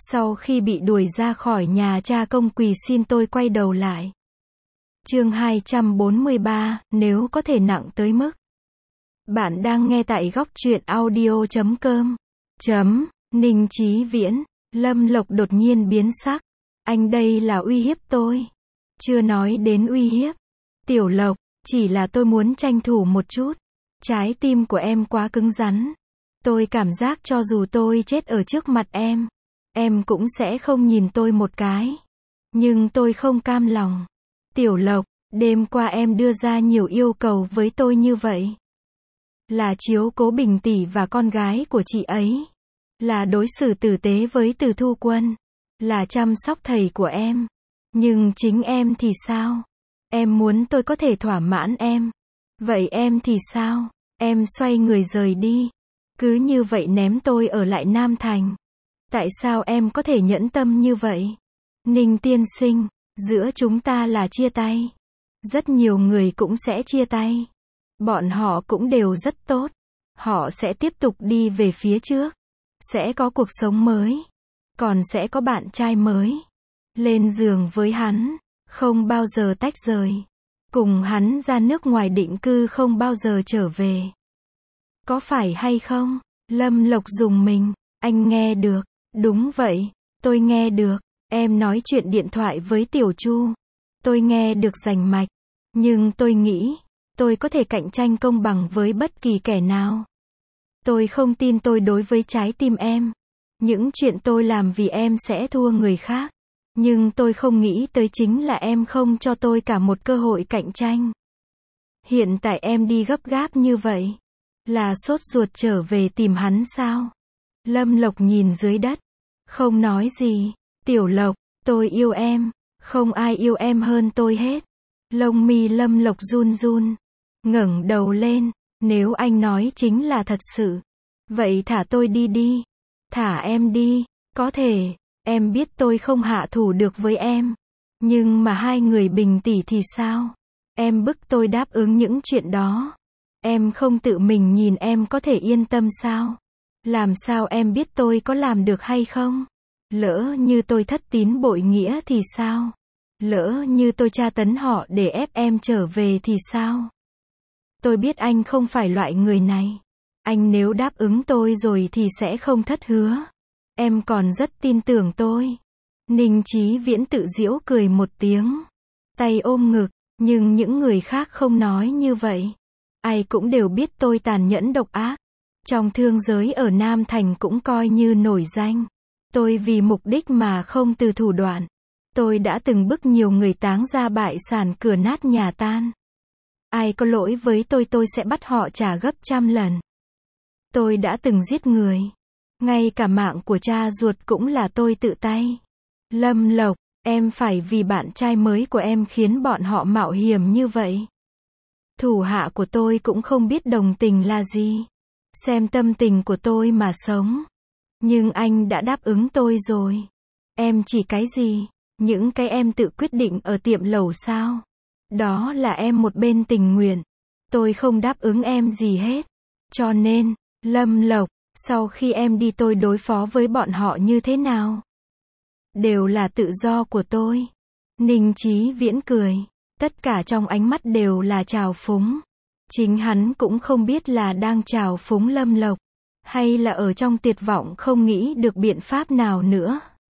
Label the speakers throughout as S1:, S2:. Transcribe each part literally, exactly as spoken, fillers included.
S1: Sau khi bị đuổi ra khỏi nhà, cha công quỳ xin tôi quay đầu lại. Chương hai trăm bốn mươi ba, nếu có thể nặng tới mức. Bạn đang nghe tại góc truyện audio chấm com. Chấm, Ninh Chí Viễn. Lâm Lộc đột nhiên biến sắc. Anh đây là uy hiếp tôi. Chưa nói đến uy hiếp. Tiểu Lộc, chỉ là tôi muốn tranh thủ một chút. Trái tim của em quá cứng rắn. Tôi cảm giác cho dù tôi chết ở trước mặt em, em cũng sẽ không nhìn tôi một cái. Nhưng tôi không cam lòng. Tiểu Lộc, đêm qua em đưa ra nhiều yêu cầu với tôi như vậy. Là chiếu cố Bình tỷ và con gái của chị ấy. Là đối xử tử tế với Từ Thu Quân. Là chăm sóc thầy của em. Nhưng chính em thì sao? Em muốn tôi có thể thỏa mãn em. Vậy em thì sao? Em xoay người rời đi. Cứ như vậy ném tôi ở lại Nam Thành. Tại sao em có thể nhẫn tâm như vậy? Ninh tiên sinh, giữa chúng ta là chia tay. Rất nhiều người cũng sẽ chia tay. Bọn họ cũng đều rất tốt. Họ sẽ tiếp tục đi về phía trước. Sẽ có cuộc sống mới. Còn sẽ có bạn trai mới. Lên giường với hắn. Không bao giờ tách rời. Cùng hắn ra nước ngoài định cư, không bao giờ trở về. Có phải hay không? Lâm Lộc rùng mình. Anh nghe được. Đúng vậy. Tôi nghe được. Em nói chuyện điện thoại với Tiểu Chu. Tôi nghe được rành mạch. Nhưng tôi nghĩ, tôi có thể cạnh tranh công bằng với bất kỳ kẻ nào. Tôi không tin tôi đối với trái tim em. Những chuyện tôi làm vì em sẽ thua người khác. Nhưng tôi không nghĩ tới chính là em không cho tôi cả một cơ hội cạnh tranh. Hiện tại em đi gấp gáp như vậy. Là sốt ruột trở về tìm hắn sao? Lâm Lộc nhìn dưới đất. Không nói gì. Tiểu Lộc, tôi yêu em. Không ai yêu em hơn tôi hết. Lông mi Lâm Lộc run run. Ngẩng đầu lên. Nếu anh nói chính là thật sự. Vậy thả tôi đi đi. Thả em đi. Có thể. Em biết tôi không hạ thủ được với em. Nhưng mà hai người Bình tỷ thì sao? Em bức tôi đáp ứng những chuyện đó. Em không tự mình nhìn em có thể yên tâm sao? Làm sao em biết tôi có làm được hay không? Lỡ như tôi thất tín bội nghĩa thì sao? Lỡ như tôi tra tấn họ để ép em trở về thì sao? Tôi biết anh không phải loại người này. Anh nếu đáp ứng tôi rồi thì sẽ không thất hứa. Em còn rất tin tưởng tôi. Ninh Chí Viễn tự giễu cười một tiếng. Tay ôm ngực. Nhưng những người khác không nói như vậy. Ai cũng đều biết tôi tàn nhẫn độc ác. Trong thương giới ở Nam Thành cũng coi như nổi danh. Tôi vì mục đích mà không từ thủ đoạn. Tôi đã từng bức nhiều người táng ra bại sản, cửa nát nhà tan. Ai có lỗi với tôi tôi sẽ bắt họ trả gấp trăm lần. Tôi đã từng giết người. Ngay cả mạng của cha ruột cũng là tôi tự tay. Lâm Lộc, em phải vì bạn trai mới của em khiến bọn họ mạo hiểm như vậy. Thủ hạ của tôi cũng không biết đồng tình là gì. Xem tâm tình của tôi mà sống. Nhưng anh đã đáp ứng tôi rồi. Em chỉ cái gì? Những cái em tự quyết định ở tiệm lẩu sao? Đó là em một bên tình nguyện. Tôi không đáp ứng em gì hết. Cho nên, Lâm Lộc, sau khi em đi tôi đối phó với bọn họ như thế nào? Đều là tự do của tôi. Ninh Chí Viễn cười. Tất cả trong ánh mắt đều là trào phúng. Chính hắn cũng không biết là đang trào phúng Lâm Lộc. Hay là ở trong tuyệt vọng không nghĩ được biện pháp nào nữa.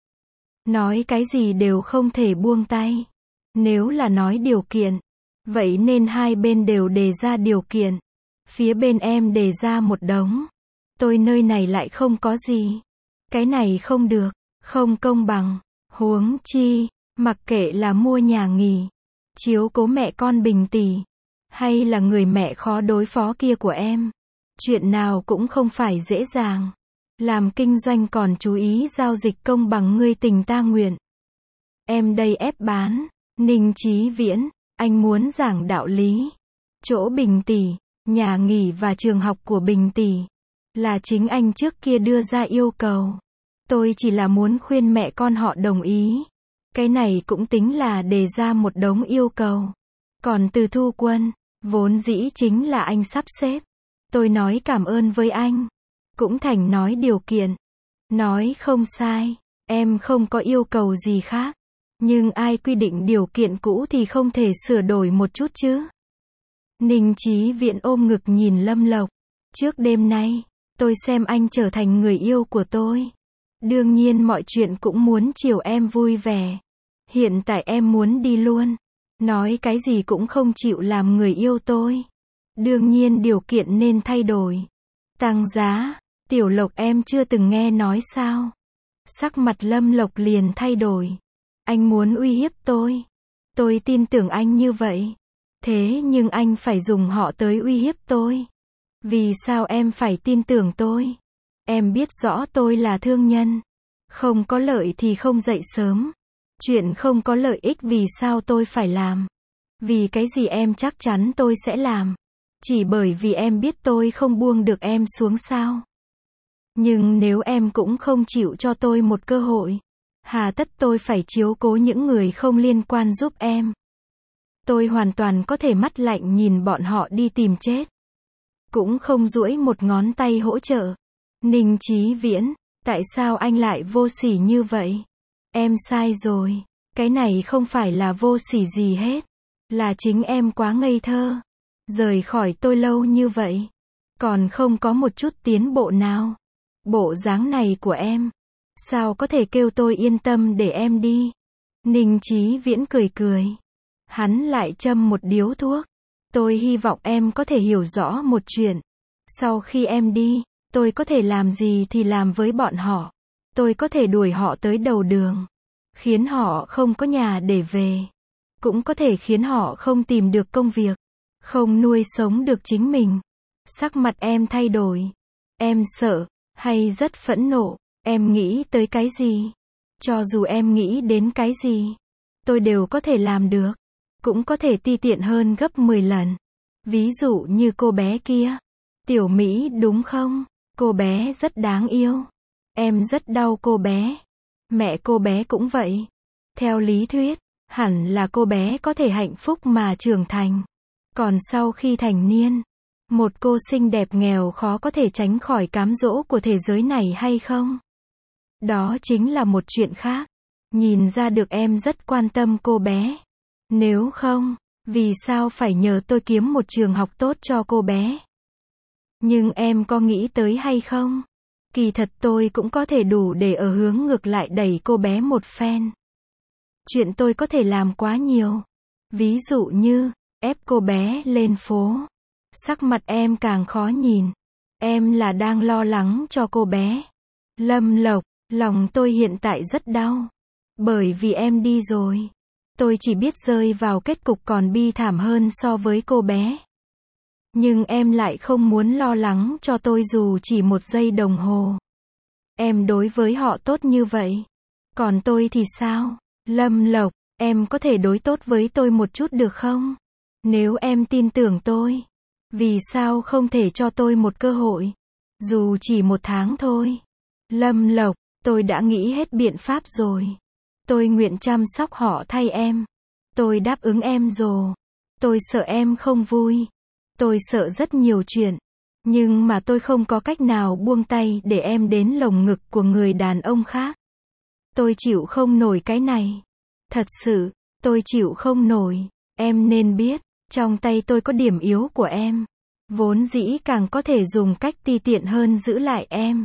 S1: Nói cái gì đều không thể buông tay. Nếu là nói điều kiện. Vậy nên hai bên đều đề ra điều kiện. Phía bên em đề ra một đống. Tôi nơi này lại không có gì. Cái này không được. Không công bằng. Huống chi. Mặc kệ là mua nhà nghỉ. Chiếu cố mẹ con Bình tỷ. Hay là người mẹ khó đối phó kia của em. Chuyện nào cũng không phải dễ dàng. Làm kinh doanh còn chú ý giao dịch công bằng, ngươi tình ta nguyện. Em đây ép bán. Ninh Chí Viễn, anh muốn giảng đạo lý. Chỗ Bình tỷ, nhà nghỉ và trường học của Bình tỷ. Là chính anh trước kia đưa ra yêu cầu. Tôi chỉ là muốn khuyên mẹ con họ đồng ý. Cái này cũng tính là đề ra một đống yêu cầu. Còn Từ Thu Quân, vốn dĩ chính là anh sắp xếp. Tôi nói cảm ơn với anh. Cũng thành nói điều kiện. Nói không sai. Em không có yêu cầu gì khác. Nhưng ai quy định điều kiện cũ thì không thể sửa đổi một chút chứ? Ninh Chí Viễn ôm ngực nhìn Lâm Lộc. Trước đêm nay, tôi xem anh trở thành người yêu của tôi. Đương nhiên mọi chuyện cũng muốn chiều em vui vẻ. Hiện tại em muốn đi luôn. Nói cái gì cũng không chịu làm người yêu tôi. Đương nhiên điều kiện nên thay đổi. Tăng giá, Tiểu Lộc em chưa từng nghe nói sao? Sắc mặt Lâm Lộc liền thay đổi. Anh muốn uy hiếp tôi. Tôi tin tưởng anh như vậy. Thế nhưng anh phải dùng họ tới uy hiếp tôi. Vì sao em phải tin tưởng tôi? Em biết rõ tôi là thương nhân. Không có lợi thì không dậy sớm. Chuyện không có lợi ích vì sao tôi phải làm? Vì cái gì em chắc chắn tôi sẽ làm? Chỉ bởi vì em biết tôi không buông được em xuống sao? Nhưng nếu em cũng không chịu cho tôi một cơ hội, hà tất tôi phải chiếu cố những người không liên quan giúp em? Tôi hoàn toàn có thể mắt lạnh nhìn bọn họ đi tìm chết. Cũng không duỗi một ngón tay hỗ trợ. Ninh Chí Viễn, tại sao anh lại vô sỉ như vậy? Em sai rồi. Cái này không phải là vô sỉ gì hết. Là chính em quá ngây thơ. Rời khỏi tôi lâu như vậy. Còn không có một chút tiến bộ nào. Bộ dáng này của em. Sao có thể kêu tôi yên tâm để em đi? Ninh Chí Viễn cười cười. Hắn lại châm một điếu thuốc. Tôi hy vọng em có thể hiểu rõ một chuyện. Sau khi em đi, tôi có thể làm gì thì làm với bọn họ. Tôi có thể đuổi họ tới đầu đường. Khiến họ không có nhà để về. Cũng có thể khiến họ không tìm được công việc. Không nuôi sống được chính mình. Sắc mặt em thay đổi. Em sợ, hay rất phẫn nộ. Em nghĩ tới cái gì? Cho dù em nghĩ đến cái gì, tôi đều có thể làm được. Cũng có thể ti tiện hơn gấp mười lần. Ví dụ như cô bé kia. Tiểu Mỹ đúng không? Cô bé rất đáng yêu. Em rất đau cô bé. Mẹ cô bé cũng vậy. Theo lý thuyết, hẳn là cô bé có thể hạnh phúc mà trưởng thành. Còn sau khi thành niên, một cô xinh đẹp nghèo khó có thể tránh khỏi cám dỗ của thế giới này hay không? Đó chính là một chuyện khác. Nhìn ra được em rất quan tâm cô bé. Nếu không, vì sao phải nhờ tôi kiếm một trường học tốt cho cô bé? Nhưng em có nghĩ tới hay không? Kỳ thật tôi cũng có thể đủ để ở hướng ngược lại đẩy cô bé một phen. Chuyện tôi có thể làm quá nhiều. Ví dụ như, ép cô bé lên phố. Sắc mặt em càng khó nhìn. Em là đang lo lắng cho cô bé. Lâm Lộc, lòng tôi hiện tại rất đau. Bởi vì em đi rồi. Tôi chỉ biết rơi vào kết cục còn bi thảm hơn so với cô bé. Nhưng em lại không muốn lo lắng cho tôi dù chỉ một giây đồng hồ. Em đối với họ tốt như vậy. Còn tôi thì sao? Lâm Lộc, em có thể đối tốt với tôi một chút được không? Nếu em tin tưởng tôi, vì sao không thể cho tôi một cơ hội? Dù chỉ một tháng thôi. Lâm Lộc, tôi đã nghĩ hết biện pháp rồi. Tôi nguyện chăm sóc họ thay em. Tôi đáp ứng em rồi. Tôi sợ em không vui. Tôi sợ rất nhiều chuyện. Nhưng mà tôi không có cách nào buông tay để em đến lồng ngực của người đàn ông khác. Tôi chịu không nổi cái này. Thật sự, tôi chịu không nổi. Em nên biết, trong tay tôi có điểm yếu của em. Vốn dĩ càng có thể dùng cách ti tiện hơn giữ lại em.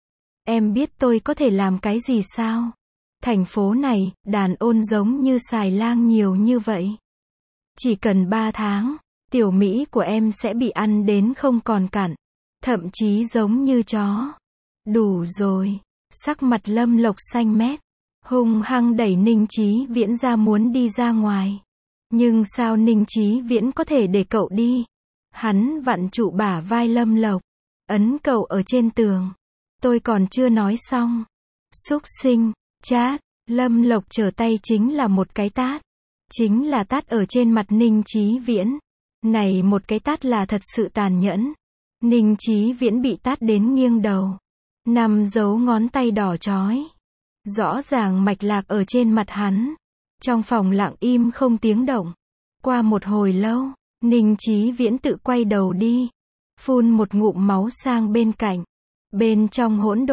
S1: Em biết tôi có thể làm cái gì sao? Thành phố này, đàn ôn giống như xài lang nhiều như vậy. Chỉ cần ba tháng, tiểu Mỹ của em sẽ bị ăn đến không còn cặn. Thậm chí giống như chó. Đủ rồi. Sắc mặt Lâm Lộc xanh mét. Hung hăng đẩy Ninh Chí Viễn ra muốn đi ra ngoài. Nhưng sao Ninh Chí Viễn có thể để cậu đi? Hắn vặn trụ bả vai Lâm Lộc. Ấn cậu ở trên tường. Tôi còn chưa nói xong. Xúc sinh, chát. Lâm Lộc trở tay chính là một cái tát. Chính là tát ở trên mặt Ninh Chí Viễn. Này một cái tát là thật sự tàn nhẫn. Ninh Chí Viễn bị tát đến nghiêng đầu. Nằm dấu ngón tay đỏ chói. Rõ ràng mạch lạc ở trên mặt hắn. Trong phòng lặng im không tiếng động. Qua một hồi lâu, Ninh Chí Viễn tự quay đầu đi. Phun một ngụm máu sang bên cạnh. Bên trong hỗn độn,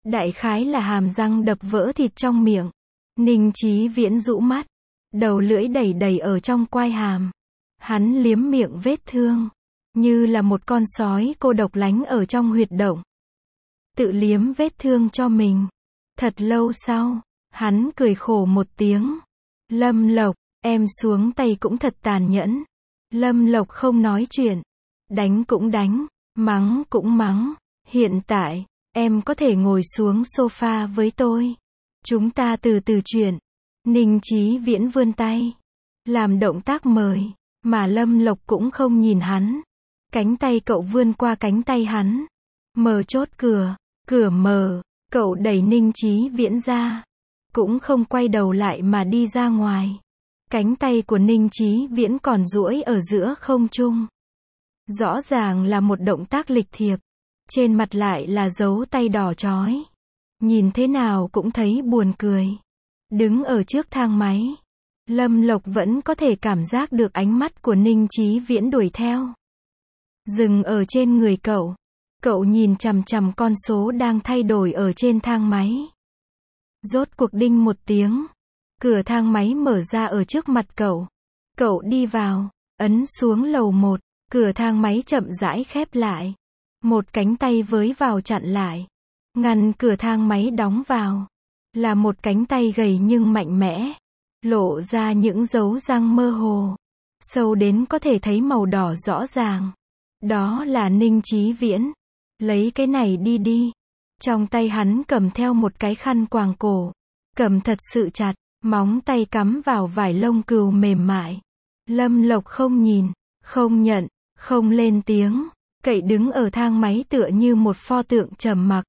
S1: Đại khái là hàm răng đập vỡ thịt trong miệng. Ninh Chí Viễn rũ mắt, đầu lưỡi đầy đầy ở trong quai hàm. Hắn liếm miệng vết thương, như là một con sói cô độc lánh ở trong huyệt động. Tự liếm vết thương cho mình. Thật lâu sau, hắn cười khổ một tiếng. Lâm Lộc, em xuống tay cũng thật tàn nhẫn. Lâm Lộc không nói chuyện. Đánh cũng đánh, mắng cũng mắng. Hiện tại, em có thể ngồi xuống sofa với tôi. Chúng ta từ từ chuyện. Ninh Chí Viễn vươn tay, làm động tác mời, mà Lâm Lộc cũng không nhìn hắn. Cánh tay cậu vươn qua cánh tay hắn. Mở chốt cửa, cửa mở, cậu đẩy Ninh Chí Viễn ra. Cũng không quay đầu lại mà đi ra ngoài. Cánh tay của Ninh Chí Viễn còn duỗi ở giữa không trung. Rõ ràng là một động tác lịch thiệp. Trên mặt lại là dấu tay đỏ chói. Nhìn thế nào cũng thấy buồn cười. Đứng ở trước thang máy, Lâm Lộc vẫn có thể cảm giác được ánh mắt của Ninh Chí Viễn đuổi theo. Dừng ở trên người cậu. Cậu nhìn chằm chằm con số đang thay đổi ở trên thang máy. Rốt cuộc đinh một tiếng. Cửa thang máy mở ra ở trước mặt cậu. Cậu đi vào, ấn xuống lầu một. Cửa thang máy chậm rãi khép lại. Một cánh tay với vào chặn lại. Ngăn cửa thang máy đóng vào. Là một cánh tay gầy nhưng mạnh mẽ. Lộ ra những dấu răng mơ hồ. Sâu đến có thể thấy màu đỏ rõ ràng. Đó là Ninh Chí Viễn. Lấy cái này đi đi. Trong tay hắn cầm theo một cái khăn quàng cổ. Cầm thật sự chặt. Móng tay cắm vào vải lông cừu mềm mại. Lâm Lộc không nhìn, không nhận, không lên tiếng. Cậy đứng ở thang máy tựa như một pho tượng trầm mặc.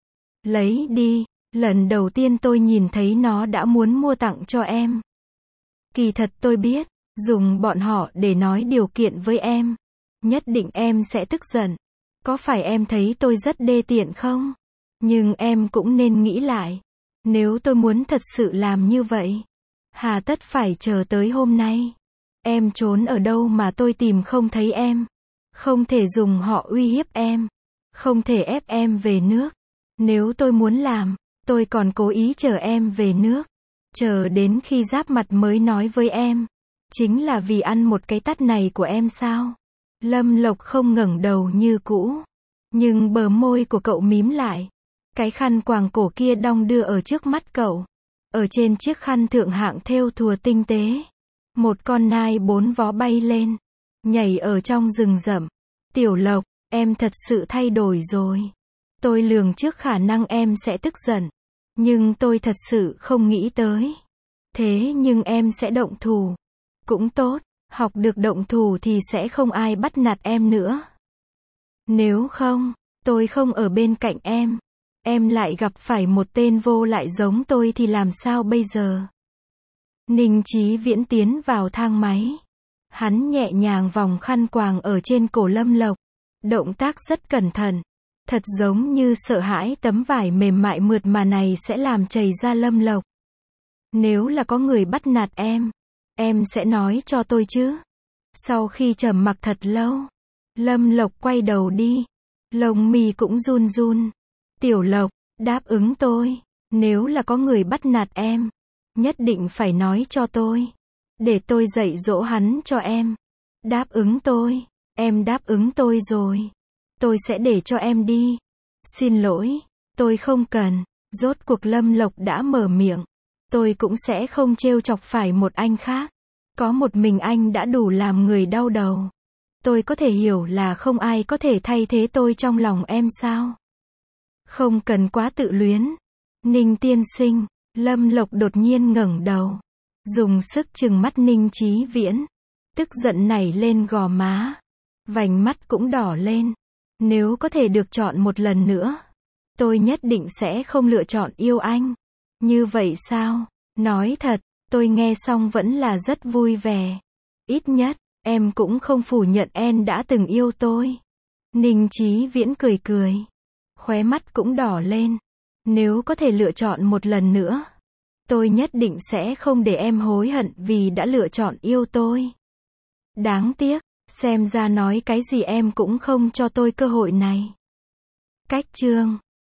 S1: Lấy đi. Lần đầu tiên tôi nhìn thấy nó đã muốn mua tặng cho em. Kỳ thật tôi biết, dùng bọn họ để nói điều kiện với em. Nhất định em sẽ tức giận. Có phải em thấy tôi rất đê tiện không? Nhưng em cũng nên nghĩ lại. Nếu tôi muốn thật sự làm như vậy, hà tất phải chờ tới hôm nay. Em trốn ở đâu mà tôi tìm không thấy em. Không thể dùng họ uy hiếp em. Không thể ép em về nước. Nếu tôi muốn làm, tôi còn cố ý chờ em về nước. Chờ đến khi giáp mặt mới nói với em. Chính là vì ăn một cái tát này của em sao? Lâm Lộc không ngẩng đầu như cũ. Nhưng bờ môi của cậu mím lại. Cái khăn quàng cổ kia đong đưa ở trước mắt cậu. Ở trên chiếc khăn thượng hạng thêu thùa tinh tế. Một con nai bốn vó bay lên. Nhảy ở trong rừng rậm. Tiểu Lộc, em thật sự thay đổi rồi. Tôi lường trước khả năng em sẽ tức giận. Nhưng tôi thật sự không nghĩ tới. Thế nhưng em sẽ động thủ. Cũng tốt, học được động thủ thì sẽ không ai bắt nạt em nữa. Nếu không, tôi không ở bên cạnh em. Em lại gặp phải một tên vô lại giống tôi thì làm sao bây giờ? Ninh Chí Viễn tiến vào thang máy. Hắn nhẹ nhàng vòng khăn quàng ở trên cổ Lâm Lộc. Động tác rất cẩn thận. Thật giống như sợ hãi tấm vải mềm mại mượt mà này sẽ làm chảy ra Lâm Lộc. Nếu là có người bắt nạt em, em sẽ nói cho tôi chứ? Sau khi trầm mặc thật lâu, Lâm Lộc quay đầu đi. Lông mi cũng run run. Tiểu Lộc, đáp ứng tôi. Nếu là có người bắt nạt em, nhất định phải nói cho tôi. Để tôi dạy dỗ hắn cho em. Đáp ứng tôi. Em đáp ứng tôi rồi. Tôi sẽ để cho em đi. Xin lỗi, tôi không cần. Rốt cuộc Lâm Lộc đã mở miệng. Tôi cũng sẽ không trêu chọc phải một anh khác. Có một mình anh đã đủ làm người đau đầu. Tôi có thể hiểu là không ai có thể thay thế tôi trong lòng em sao? Không cần quá tự luyến. Ninh tiên sinh, Lâm Lộc đột nhiên ngẩng đầu. Dùng sức trừng mắt Ninh Chí Viễn. Tức giận nảy lên gò má. Vành mắt cũng đỏ lên. Nếu có thể được chọn một lần nữa, tôi nhất định sẽ không lựa chọn yêu anh. Như vậy sao? Nói thật, tôi nghe xong vẫn là rất vui vẻ. Ít nhất, em cũng không phủ nhận em đã từng yêu tôi. Ninh Chí Viễn cười cười. Khóe mắt cũng đỏ lên. Nếu có thể lựa chọn một lần nữa, tôi nhất định sẽ không để em hối hận vì đã lựa chọn yêu tôi. Đáng tiếc, xem ra nói cái gì em cũng không cho tôi cơ hội này. Cách chương